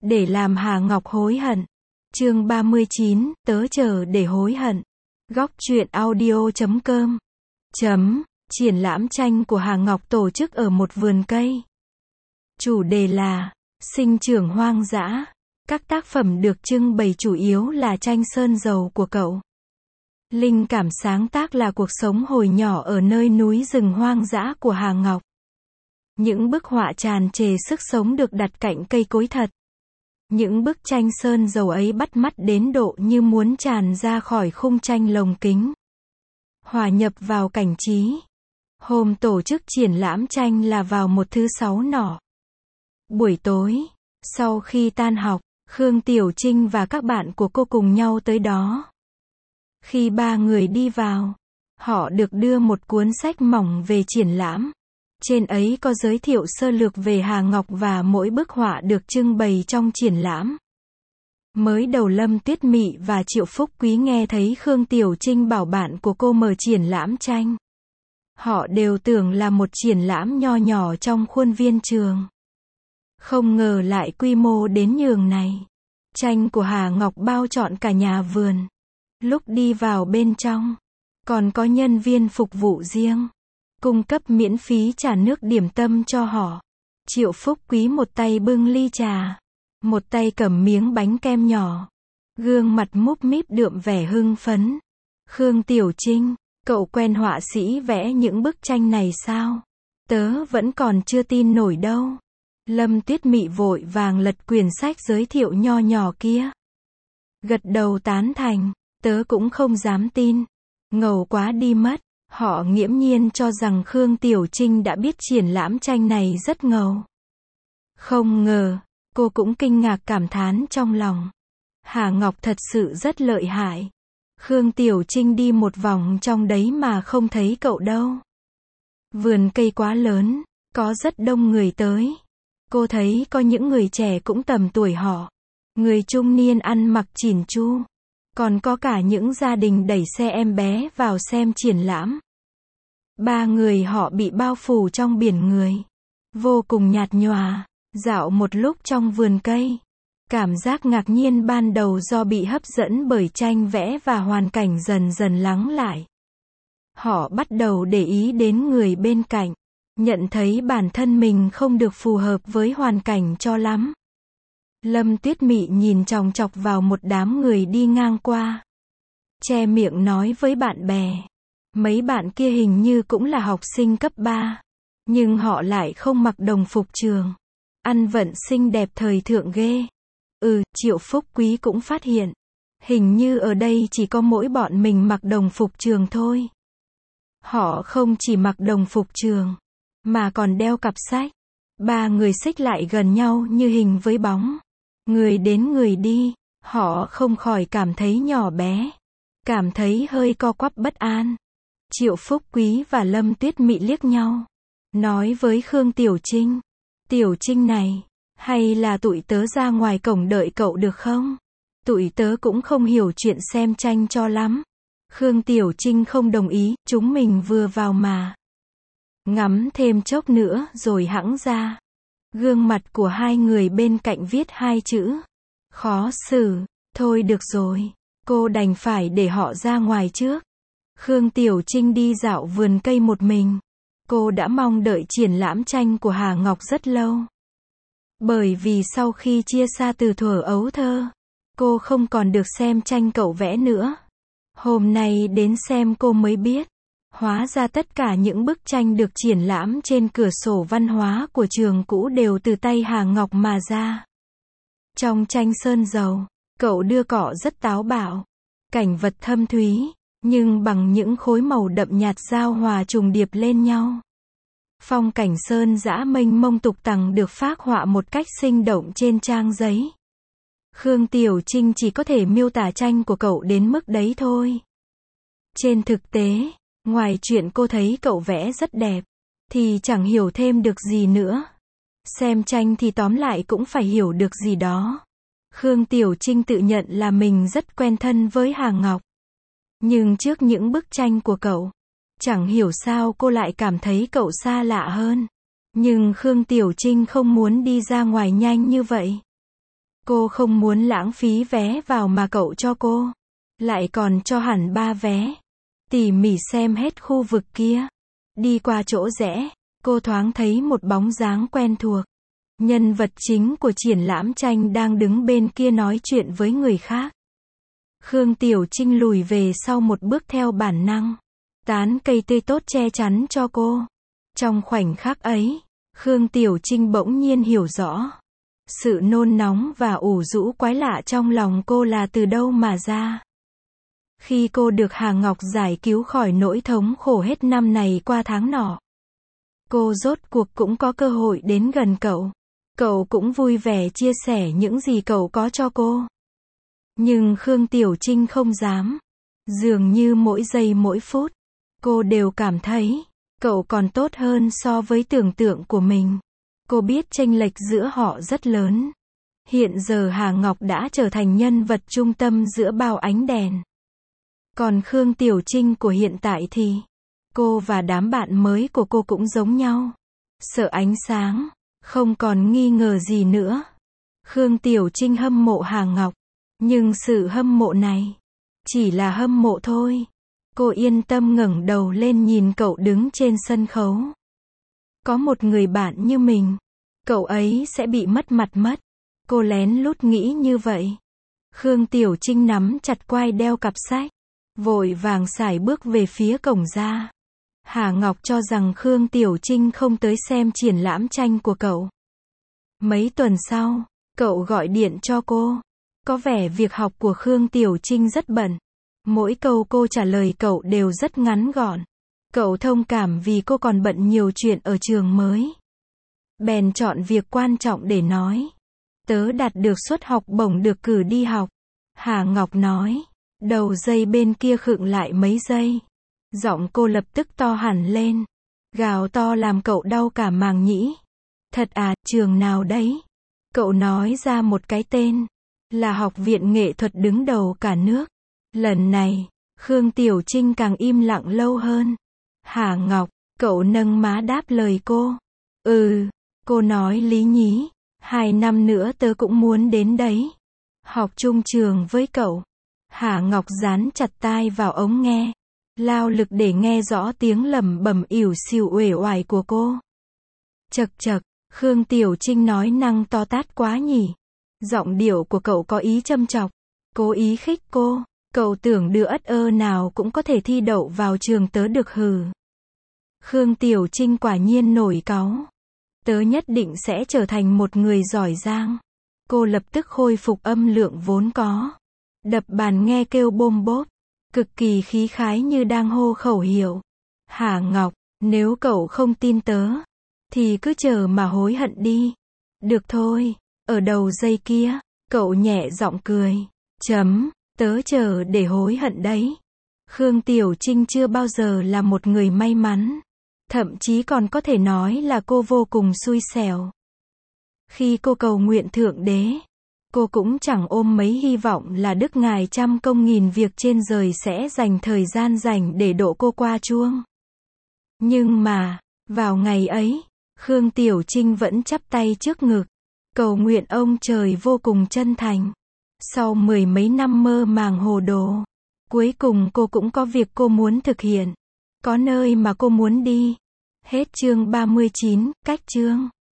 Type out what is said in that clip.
Để làm Hà Ngọc hối hận. Chương 39, tớ chờ để hối hận. Góc truyện audio.com. Triển lãm tranh của Hà Ngọc tổ chức ở một vườn cây. Chủ đề là sinh trưởng hoang dã. Các tác phẩm được trưng bày chủ yếu là tranh sơn dầu của cậu. Linh cảm sáng tác là cuộc sống hồi nhỏ ở nơi núi rừng hoang dã của Hà Ngọc. Những bức họa tràn trề sức sống được đặt cạnh cây cối thật. Những bức tranh sơn dầu ấy bắt mắt đến độ như muốn tràn ra khỏi khung tranh lồng kính. Hòa nhập vào cảnh trí. Hôm tổ chức triển lãm tranh là vào một thứ Sáu nọ. Buổi tối, sau khi tan học, Khương Tiểu Trinh và các bạn của cô cùng nhau tới đó. Khi ba người đi vào, họ được đưa một cuốn sách mỏng về triển lãm. Trên ấy có giới thiệu sơ lược về Hà Ngọc và mỗi bức họa được trưng bày trong triển lãm. Mới đầu Lâm Tuyết Mị và Triệu Phúc Quý nghe thấy Khương Tiểu Trinh bảo bạn của cô mở triển lãm tranh. Họ đều tưởng là một triển lãm nho nhỏ trong khuôn viên trường. Không ngờ lại quy mô đến nhường này. Tranh của Hà Ngọc bao trọn cả nhà vườn. Lúc đi vào bên trong, còn có nhân viên phục vụ riêng, cung cấp miễn phí trà nước điểm tâm cho họ. Triệu Phúc Quý một tay bưng ly trà, một tay cầm miếng bánh kem nhỏ. Gương mặt múp míp đượm vẻ hưng phấn. Khương Tiểu Trinh, cậu quen họa sĩ vẽ những bức tranh này sao? Tớ vẫn còn chưa tin nổi đâu. Lâm Tuyết Mị vội vàng lật quyển sách giới thiệu nho nhỏ kia. Gật đầu tán thành, tớ cũng không dám tin. Ngầu quá đi mất. Họ nghiễm nhiên cho rằng Khương Tiểu Trinh đã biết triển lãm tranh này rất ngầu. Không ngờ, cô cũng kinh ngạc cảm thán trong lòng. Hà Ngọc thật sự rất lợi hại. Khương Tiểu Trinh đi một vòng trong đấy mà không thấy cậu đâu. Vườn cây quá lớn, có rất đông người tới. Cô thấy có những người trẻ cũng tầm tuổi họ. Người trung niên ăn mặc chỉn chu. Còn có cả những gia đình đẩy xe em bé vào xem triển lãm. Ba người họ bị bao phủ trong biển người. Vô cùng nhạt nhòa. Dạo một lúc trong vườn cây. Cảm giác ngạc nhiên ban đầu do bị hấp dẫn bởi tranh vẽ và hoàn cảnh dần dần lắng lại. Họ bắt đầu để ý đến người bên cạnh. Nhận thấy bản thân mình không được phù hợp với hoàn cảnh cho lắm. Lâm Tuyết Mị nhìn chòng chọc vào một đám người đi ngang qua. Che miệng nói với bạn bè. Mấy bạn kia hình như cũng là học sinh cấp 3. Nhưng họ lại không mặc đồng phục trường. Ăn vận xinh đẹp thời thượng ghê. Triệu Phúc Quý cũng phát hiện. Hình như ở đây chỉ có mỗi bọn mình mặc đồng phục trường thôi. Họ không chỉ mặc đồng phục trường, mà còn đeo cặp sách. Ba người xích lại gần nhau như hình với bóng. Người đến người đi, họ không khỏi cảm thấy nhỏ bé. Cảm thấy hơi co quắp bất an. Triệu Phúc Quý và Lâm Tuyết Mị liếc nhau. Nói với Khương Tiểu Trinh. Tiểu Trinh này, hay là tụi tớ ra ngoài cổng đợi cậu được không? Tụi tớ cũng không hiểu chuyện xem tranh cho lắm. Khương Tiểu Trinh không đồng ý, chúng mình vừa vào mà. Ngắm thêm chốc nữa rồi hẵng ra. Gương mặt của hai người bên cạnh viết hai chữ. Khó xử. Thôi được rồi. Cô đành phải để họ ra ngoài trước. Khương Tiểu Trinh đi dạo vườn cây một mình. Cô đã mong đợi triển lãm tranh của Hà Ngọc rất lâu. Bởi vì sau khi chia xa từ thuở ấu thơ, cô không còn được xem tranh cậu vẽ nữa. Hôm nay đến xem cô mới biết. Hóa ra tất cả những bức tranh được triển lãm trên cửa sổ văn hóa của trường cũ đều từ tay Hà Ngọc mà ra. Trong tranh sơn dầu, cậu đưa cọ rất táo bạo. Cảnh vật thâm thúy, nhưng bằng những khối màu đậm nhạt giao hòa trùng điệp lên nhau. Phong cảnh sơn dã mênh mông tục tằng được phác họa một cách sinh động trên trang giấy. Khương Tiểu Trinh chỉ có thể miêu tả tranh của cậu đến mức đấy thôi. Trên thực tế, ngoài chuyện cô thấy cậu vẽ rất đẹp, thì chẳng hiểu thêm được gì nữa. Xem tranh thì tóm lại cũng phải hiểu được gì đó. Khương Tiểu Trinh tự nhận là mình rất quen thân với Hà Ngọc. Nhưng trước những bức tranh của cậu, chẳng hiểu sao cô lại cảm thấy cậu xa lạ hơn. Nhưng Khương Tiểu Trinh không muốn đi ra ngoài nhanh như vậy. Cô không muốn lãng phí vé vào mà cậu cho cô. Lại còn cho hẳn 3 vé. Tỉ mỉ xem hết khu vực kia. Đi qua chỗ rẽ, cô thoáng thấy một bóng dáng quen thuộc. Nhân vật chính của triển lãm tranh đang đứng bên kia nói chuyện với người khác. Khương Tiểu Trinh lùi về sau một bước theo bản năng. Tán cây tươi tốt che chắn cho cô. Trong khoảnh khắc ấy, Khương Tiểu Trinh bỗng nhiên hiểu rõ. Sự nôn nóng và ủ rũ quái lạ trong lòng cô là từ đâu mà ra. Khi cô được Hà Ngọc giải cứu khỏi nỗi thống khổ hết năm này qua tháng nọ, cô rốt cuộc cũng có cơ hội đến gần cậu. Cậu cũng vui vẻ chia sẻ những gì cậu có cho cô. Nhưng Khương Tiểu Trinh không dám. Dường như mỗi giây mỗi phút, cô đều cảm thấy cậu còn tốt hơn so với tưởng tượng của mình. Cô biết chênh lệch giữa họ rất lớn. Hiện giờ Hà Ngọc đã trở thành nhân vật trung tâm giữa bao ánh đèn. Còn Khương Tiểu Trinh của hiện tại thì, cô và đám bạn mới của cô cũng giống nhau. Sợ ánh sáng, không còn nghi ngờ gì nữa. Khương Tiểu Trinh hâm mộ Hà Ngọc. Nhưng sự hâm mộ này, chỉ là hâm mộ thôi. Cô yên tâm ngẩng đầu lên nhìn cậu đứng trên sân khấu. Có một người bạn như mình, cậu ấy sẽ bị mất mặt mất. Cô lén lút nghĩ như vậy. Khương Tiểu Trinh nắm chặt quai đeo cặp sách, vội vàng sải bước về phía cổng ra. Hà Ngọc cho rằng Khương Tiểu Trinh không tới xem triển lãm tranh của cậu. Mấy tuần sau, cậu gọi điện cho cô. Có vẻ việc học của Khương Tiểu Trinh rất bận. Mỗi câu cô trả lời cậu đều rất ngắn gọn. Cậu thông cảm vì cô còn bận nhiều chuyện ở trường mới. Bèn chọn việc quan trọng để nói. Tớ đạt được suất học bổng được cử đi học. Hà Ngọc nói. Đầu dây bên kia khựng lại mấy giây. Giọng cô lập tức to hẳn lên. Gào to làm cậu đau cả màng nhĩ. Thật à, trường nào đấy? Cậu nói ra một cái tên. Là Học viện Nghệ thuật đứng đầu cả nước. Lần này, Khương Tiểu Trinh càng im lặng lâu hơn. Hà Ngọc, cậu nâng má đáp lời cô. Cô nói lý nhí. 2 năm nữa tớ cũng muốn đến đấy. Học chung trường với cậu. Hà Ngọc dán chặt tai vào ống nghe. Lao lực để nghe rõ tiếng lẩm bẩm ỉu xìu uể oải của cô. Chậc chậc, Khương Tiểu Trinh nói năng to tát quá nhỉ. Giọng điệu của cậu có ý châm chọc. Cố ý khích cô. Cậu tưởng đứa ất ơ nào cũng có thể thi đậu vào trường tớ được hừ. Khương Tiểu Trinh quả nhiên nổi cáu. Tớ nhất định sẽ trở thành một người giỏi giang. Cô lập tức khôi phục âm lượng vốn có. Đập bàn nghe kêu bôm bốp. Cực kỳ khí khái như đang hô khẩu hiệu. Hà Ngọc, nếu cậu không tin tớ, thì cứ chờ mà hối hận đi. Được thôi. Ở đầu dây kia, cậu nhẹ giọng cười. Tớ chờ để hối hận đấy. Khương Tiểu Trinh chưa bao giờ là một người may mắn. Thậm chí còn có thể nói là cô vô cùng xui xẻo. Khi cô cầu nguyện Thượng Đế, cô cũng chẳng ôm mấy hy vọng là Đức Ngài trăm công nghìn việc trên trời sẽ dành thời gian rảnh để độ cô qua chuông. Nhưng mà, vào ngày ấy, Khương Tiểu Trinh vẫn chắp tay trước ngực, cầu nguyện ông trời vô cùng chân thành. Sau 10 mấy năm mơ màng hồ đồ, cuối cùng cô cũng có việc cô muốn thực hiện. Có nơi mà cô muốn đi. Hết chương 39, cách chương.